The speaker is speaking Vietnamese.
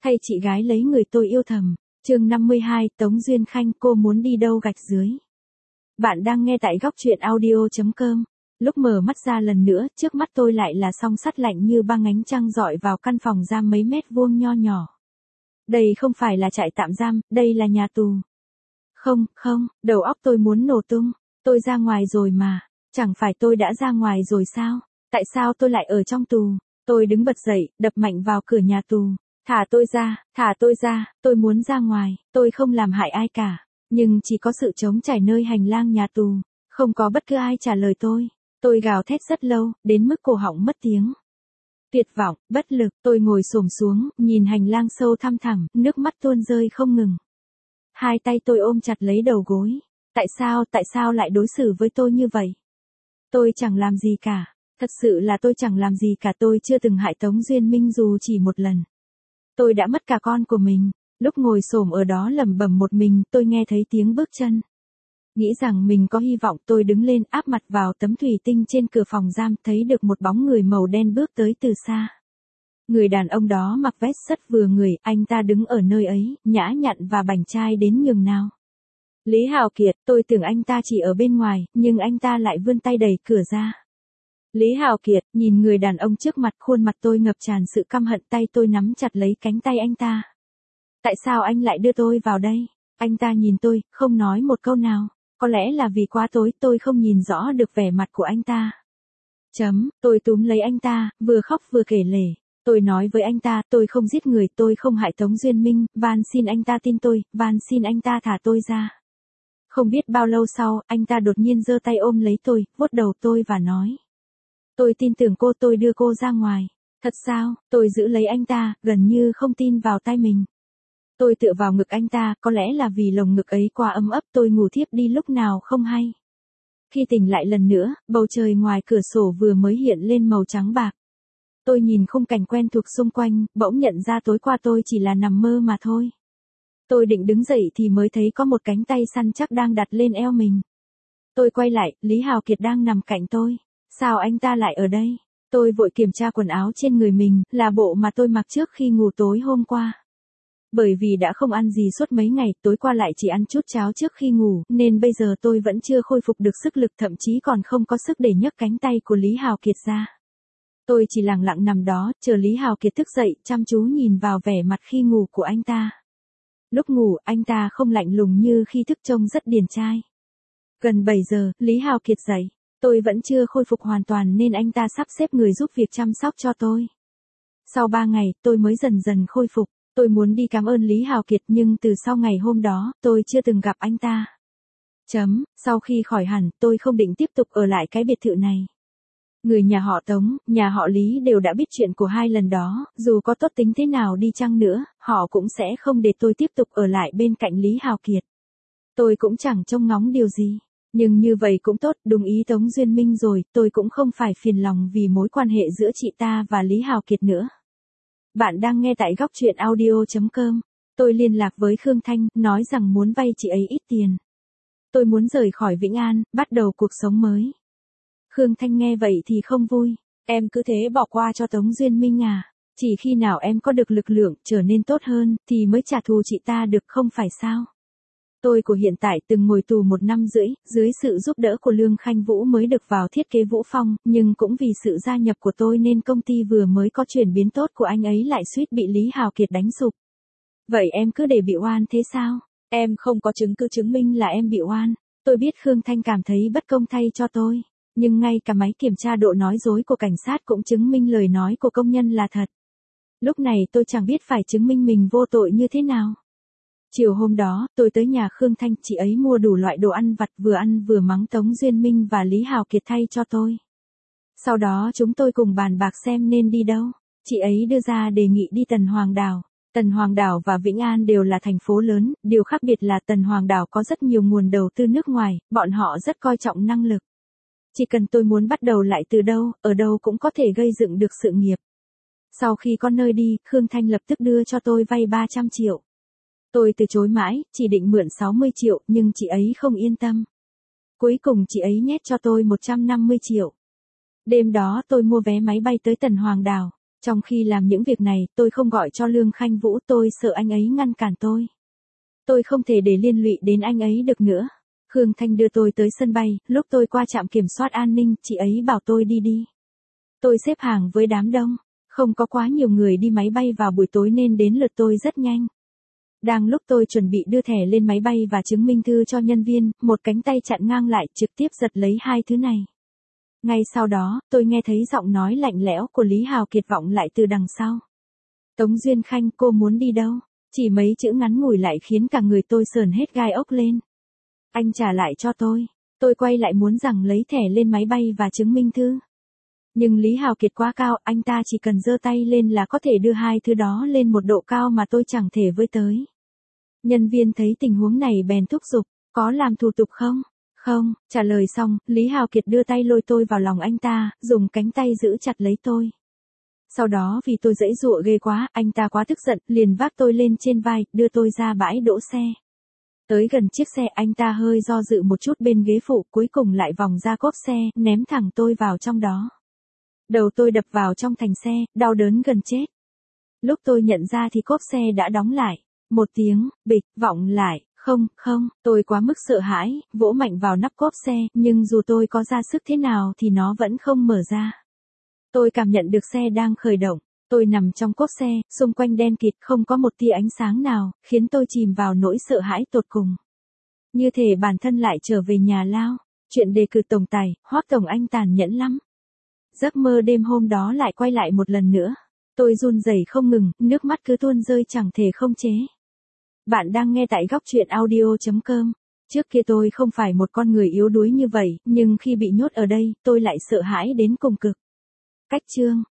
Thay chị gái lấy người tôi yêu thầm. Chương 52, Tống Duyên Khanh, cô muốn đi đâu gạch dưới. Bạn đang nghe tại góc truyện audio.com. Lúc mở mắt ra lần nữa, trước mắt tôi lại là song sắt lạnh như băng ánh trăng rọi vào căn phòng giam mấy mét vuông nho nhỏ. Đây không phải là trại tạm giam, đây là nhà tù. Không, đầu óc tôi muốn nổ tung. Tôi ra ngoài rồi mà. Chẳng phải tôi đã ra ngoài rồi sao? Tại sao tôi lại ở trong tù? Tôi đứng bật dậy, đập mạnh vào cửa nhà tù. Thả tôi ra, tôi muốn ra ngoài, tôi không làm hại ai cả. Nhưng chỉ có sự trống trải nơi hành lang nhà tù. Không có bất cứ ai trả lời tôi. Tôi gào thét rất lâu, đến mức cổ họng mất tiếng. Tuyệt vọng, bất lực, tôi ngồi xổm xuống, nhìn hành lang sâu thăm thẳm, nước mắt tuôn rơi không ngừng. Hai tay tôi ôm chặt lấy đầu gối. Tại sao lại đối xử với tôi như vậy? Tôi chẳng làm gì cả. Thật sự là tôi chẳng làm gì cả, tôi chưa từng hại Tống Duyên Minh dù chỉ một lần. Tôi đã mất cả con của mình. Lúc ngồi xổm ở đó lẩm bẩm một mình, tôi nghe thấy tiếng bước chân. Nghĩ rằng mình có hy vọng, tôi đứng lên áp mặt vào tấm thủy tinh trên cửa phòng giam, thấy được một bóng người màu đen bước tới từ xa. Người đàn ông đó mặc vest sắt vừa người, anh ta đứng ở nơi ấy, nhã nhặn và bảnh trai đến nhường nào. Lý Hào Kiệt, tôi tưởng anh ta chỉ ở bên ngoài, nhưng anh ta lại vươn tay đẩy cửa ra. Lý Hào Kiệt, nhìn người đàn ông trước mặt, khuôn mặt tôi ngập tràn sự căm hận, tay tôi nắm chặt lấy cánh tay anh ta. Tại sao anh lại đưa tôi vào đây? Anh ta nhìn tôi, không nói một câu nào. Có lẽ là vì quá tối, tôi không nhìn rõ được vẻ mặt của anh ta. Tôi túm lấy anh ta, vừa khóc vừa kể lể. Tôi nói với anh ta, tôi không giết người, tôi không hại Tống Duyên Minh, van xin anh ta tin tôi, van xin anh ta thả tôi ra. Không biết bao lâu sau, anh ta đột nhiên giơ tay ôm lấy tôi, vuốt đầu tôi và nói. Tôi tin tưởng cô, tôi đưa cô ra ngoài. Thật sao? Tôi giữ lấy anh ta, gần như không tin vào tai mình. Tôi tựa vào ngực anh ta, có lẽ là vì lồng ngực ấy quá ấm ấp, tôi ngủ thiếp đi lúc nào không hay. Khi tỉnh lại lần nữa, bầu trời ngoài cửa sổ vừa mới hiện lên màu trắng bạc. Tôi nhìn khung cảnh quen thuộc xung quanh, bỗng nhận ra tối qua tôi chỉ là nằm mơ mà thôi. Tôi định đứng dậy thì mới thấy có một cánh tay săn chắc đang đặt lên eo mình. Tôi quay lại, Lý Hào Kiệt đang nằm cạnh tôi. Sao anh ta lại ở đây? Tôi vội kiểm tra quần áo trên người mình, là bộ mà tôi mặc trước khi ngủ tối hôm qua. Bởi vì đã không ăn gì suốt mấy ngày, tối qua lại chỉ ăn chút cháo trước khi ngủ, nên bây giờ tôi vẫn chưa khôi phục được sức lực, thậm chí còn không có sức để nhấc cánh tay của Lý Hào Kiệt ra. Tôi chỉ lặng lặng nằm đó, chờ Lý Hào Kiệt thức dậy, chăm chú nhìn vào vẻ mặt khi ngủ của anh ta. Lúc ngủ, anh ta không lạnh lùng như khi thức, trông rất điển trai. Gần 7 giờ, Lý Hào Kiệt dậy. Tôi vẫn chưa khôi phục hoàn toàn nên anh ta sắp xếp người giúp việc chăm sóc cho tôi. Sau 3 ngày, tôi mới dần dần khôi phục. Tôi muốn đi cảm ơn Lý Hào Kiệt nhưng từ sau ngày hôm đó, tôi chưa từng gặp anh ta. Sau khi khỏi hẳn, tôi không định tiếp tục ở lại cái biệt thự này. Người nhà họ Tống, nhà họ Lý đều đã biết chuyện của hai lần đó, dù có tốt tính thế nào đi chăng nữa, họ cũng sẽ không để tôi tiếp tục ở lại bên cạnh Lý Hào Kiệt. Tôi cũng chẳng trông ngóng điều gì. Nhưng như vậy cũng tốt, đúng ý Tống Duyên Minh rồi, tôi cũng không phải phiền lòng vì mối quan hệ giữa chị ta và Lý Hào Kiệt nữa. Bạn đang nghe tại góc truyện audio.com. Tôi liên lạc với Khương Thanh, nói rằng muốn vay chị ấy ít tiền. Tôi muốn rời khỏi Vĩnh An, bắt đầu cuộc sống mới. Khương Thanh nghe vậy thì không vui. Em cứ thế bỏ qua cho Tống Duyên Minh à? Chỉ khi nào em có được lực lượng, trở nên tốt hơn, thì mới trả thù chị ta được, không phải sao? Tôi của hiện tại từng ngồi tù 1 năm rưỡi, dưới sự giúp đỡ của Lương Khanh Vũ mới được vào thiết kế Vũ Phong, nhưng cũng vì sự gia nhập của tôi nên công ty vừa mới có chuyển biến tốt của anh ấy lại suýt bị Lý Hào Kiệt đánh sụp. Vậy em cứ để bị oan thế sao? Em không có chứng cứ chứng minh là em bị oan. Tôi biết Khương Thanh cảm thấy bất công thay cho tôi, nhưng ngay cả máy kiểm tra độ nói dối của cảnh sát cũng chứng minh lời nói của công nhân là thật. Lúc này tôi chẳng biết phải chứng minh mình vô tội như thế nào. Chiều hôm đó, tôi tới nhà Khương Thanh, chị ấy mua đủ loại đồ ăn vặt, vừa ăn vừa mắng Tống Duyên Minh và Lý Hào Kiệt thay cho tôi. Sau đó chúng tôi cùng bàn bạc xem nên đi đâu. Chị ấy đưa ra đề nghị đi Tần Hoàng Đảo. Tần Hoàng Đảo và Vĩnh An đều là thành phố lớn, điều khác biệt là Tần Hoàng Đảo có rất nhiều nguồn đầu tư nước ngoài, bọn họ rất coi trọng năng lực. Chỉ cần tôi muốn bắt đầu lại từ đâu, ở đâu cũng có thể gây dựng được sự nghiệp. Sau khi có nơi đi, Khương Thanh lập tức đưa cho tôi vay 300 triệu. Tôi từ chối mãi, chỉ định mượn 60 triệu, nhưng chị ấy không yên tâm. Cuối cùng chị ấy nhét cho tôi 150 triệu. Đêm đó tôi mua vé máy bay tới Tần Hoàng Đảo. Trong khi làm những việc này, tôi không gọi cho Lương Khanh Vũ, tôi sợ anh ấy ngăn cản tôi. Tôi không thể để liên lụy đến anh ấy được nữa. Khương Thanh đưa tôi tới sân bay, lúc tôi qua trạm kiểm soát an ninh, chị ấy bảo tôi đi. Tôi xếp hàng với đám đông, không có quá nhiều người đi máy bay vào buổi tối nên đến lượt tôi rất nhanh. Đang lúc tôi chuẩn bị đưa thẻ lên máy bay và chứng minh thư cho nhân viên, một cánh tay chặn ngang lại trực tiếp giật lấy hai thứ này. Ngay sau đó, tôi nghe thấy giọng nói lạnh lẽo của Lý Hào Kiệt vọng lại từ đằng sau. Tống Duyên Khanh, cô muốn đi đâu? Chỉ mấy chữ ngắn ngủi lại khiến cả người tôi sởn hết gai ốc lên. Anh trả lại cho tôi. Tôi quay lại muốn rằng lấy thẻ lên máy bay và chứng minh thư. Nhưng Lý Hào Kiệt quá cao, anh ta chỉ cần giơ tay lên là có thể đưa hai thứ đó lên một độ cao mà tôi chẳng thể với tới. Nhân viên thấy tình huống này bèn thúc giục, có làm thủ tục không? Không, trả lời xong, Lý Hào Kiệt đưa tay lôi tôi vào lòng anh ta, dùng cánh tay giữ chặt lấy tôi. Sau đó vì tôi giãy giụa ghê quá, anh ta quá tức giận, liền vác tôi lên trên vai, đưa tôi ra bãi đỗ xe. Tới gần chiếc xe anh ta hơi do dự một chút bên ghế phụ, cuối cùng lại vòng ra cốp xe, ném thẳng tôi vào trong đó. Đầu tôi đập vào trong thành xe, đau đớn gần chết. Lúc tôi nhận ra thì cốp xe đã đóng lại. Một tiếng, bịch, vọng lại, không, tôi quá mức sợ hãi, vỗ mạnh vào nắp cốp xe, nhưng dù tôi có ra sức thế nào thì nó vẫn không mở ra. Tôi cảm nhận được xe đang khởi động, tôi nằm trong cốp xe, xung quanh đen kịt không có một tia ánh sáng nào, khiến tôi chìm vào nỗi sợ hãi tột cùng. Như thể bản thân lại trở về nhà lao, chuyện đề cử tổng tài, Hoắc tổng anh tàn nhẫn lắm. Giấc mơ đêm hôm đó lại quay lại một lần nữa. Tôi run rẩy không ngừng, nước mắt cứ tuôn rơi chẳng thể không chế. Bạn đang nghe tại góc truyện audio.com. Trước kia tôi không phải một con người yếu đuối như vậy, nhưng khi bị nhốt ở đây, tôi lại sợ hãi đến cùng cực. Cách chương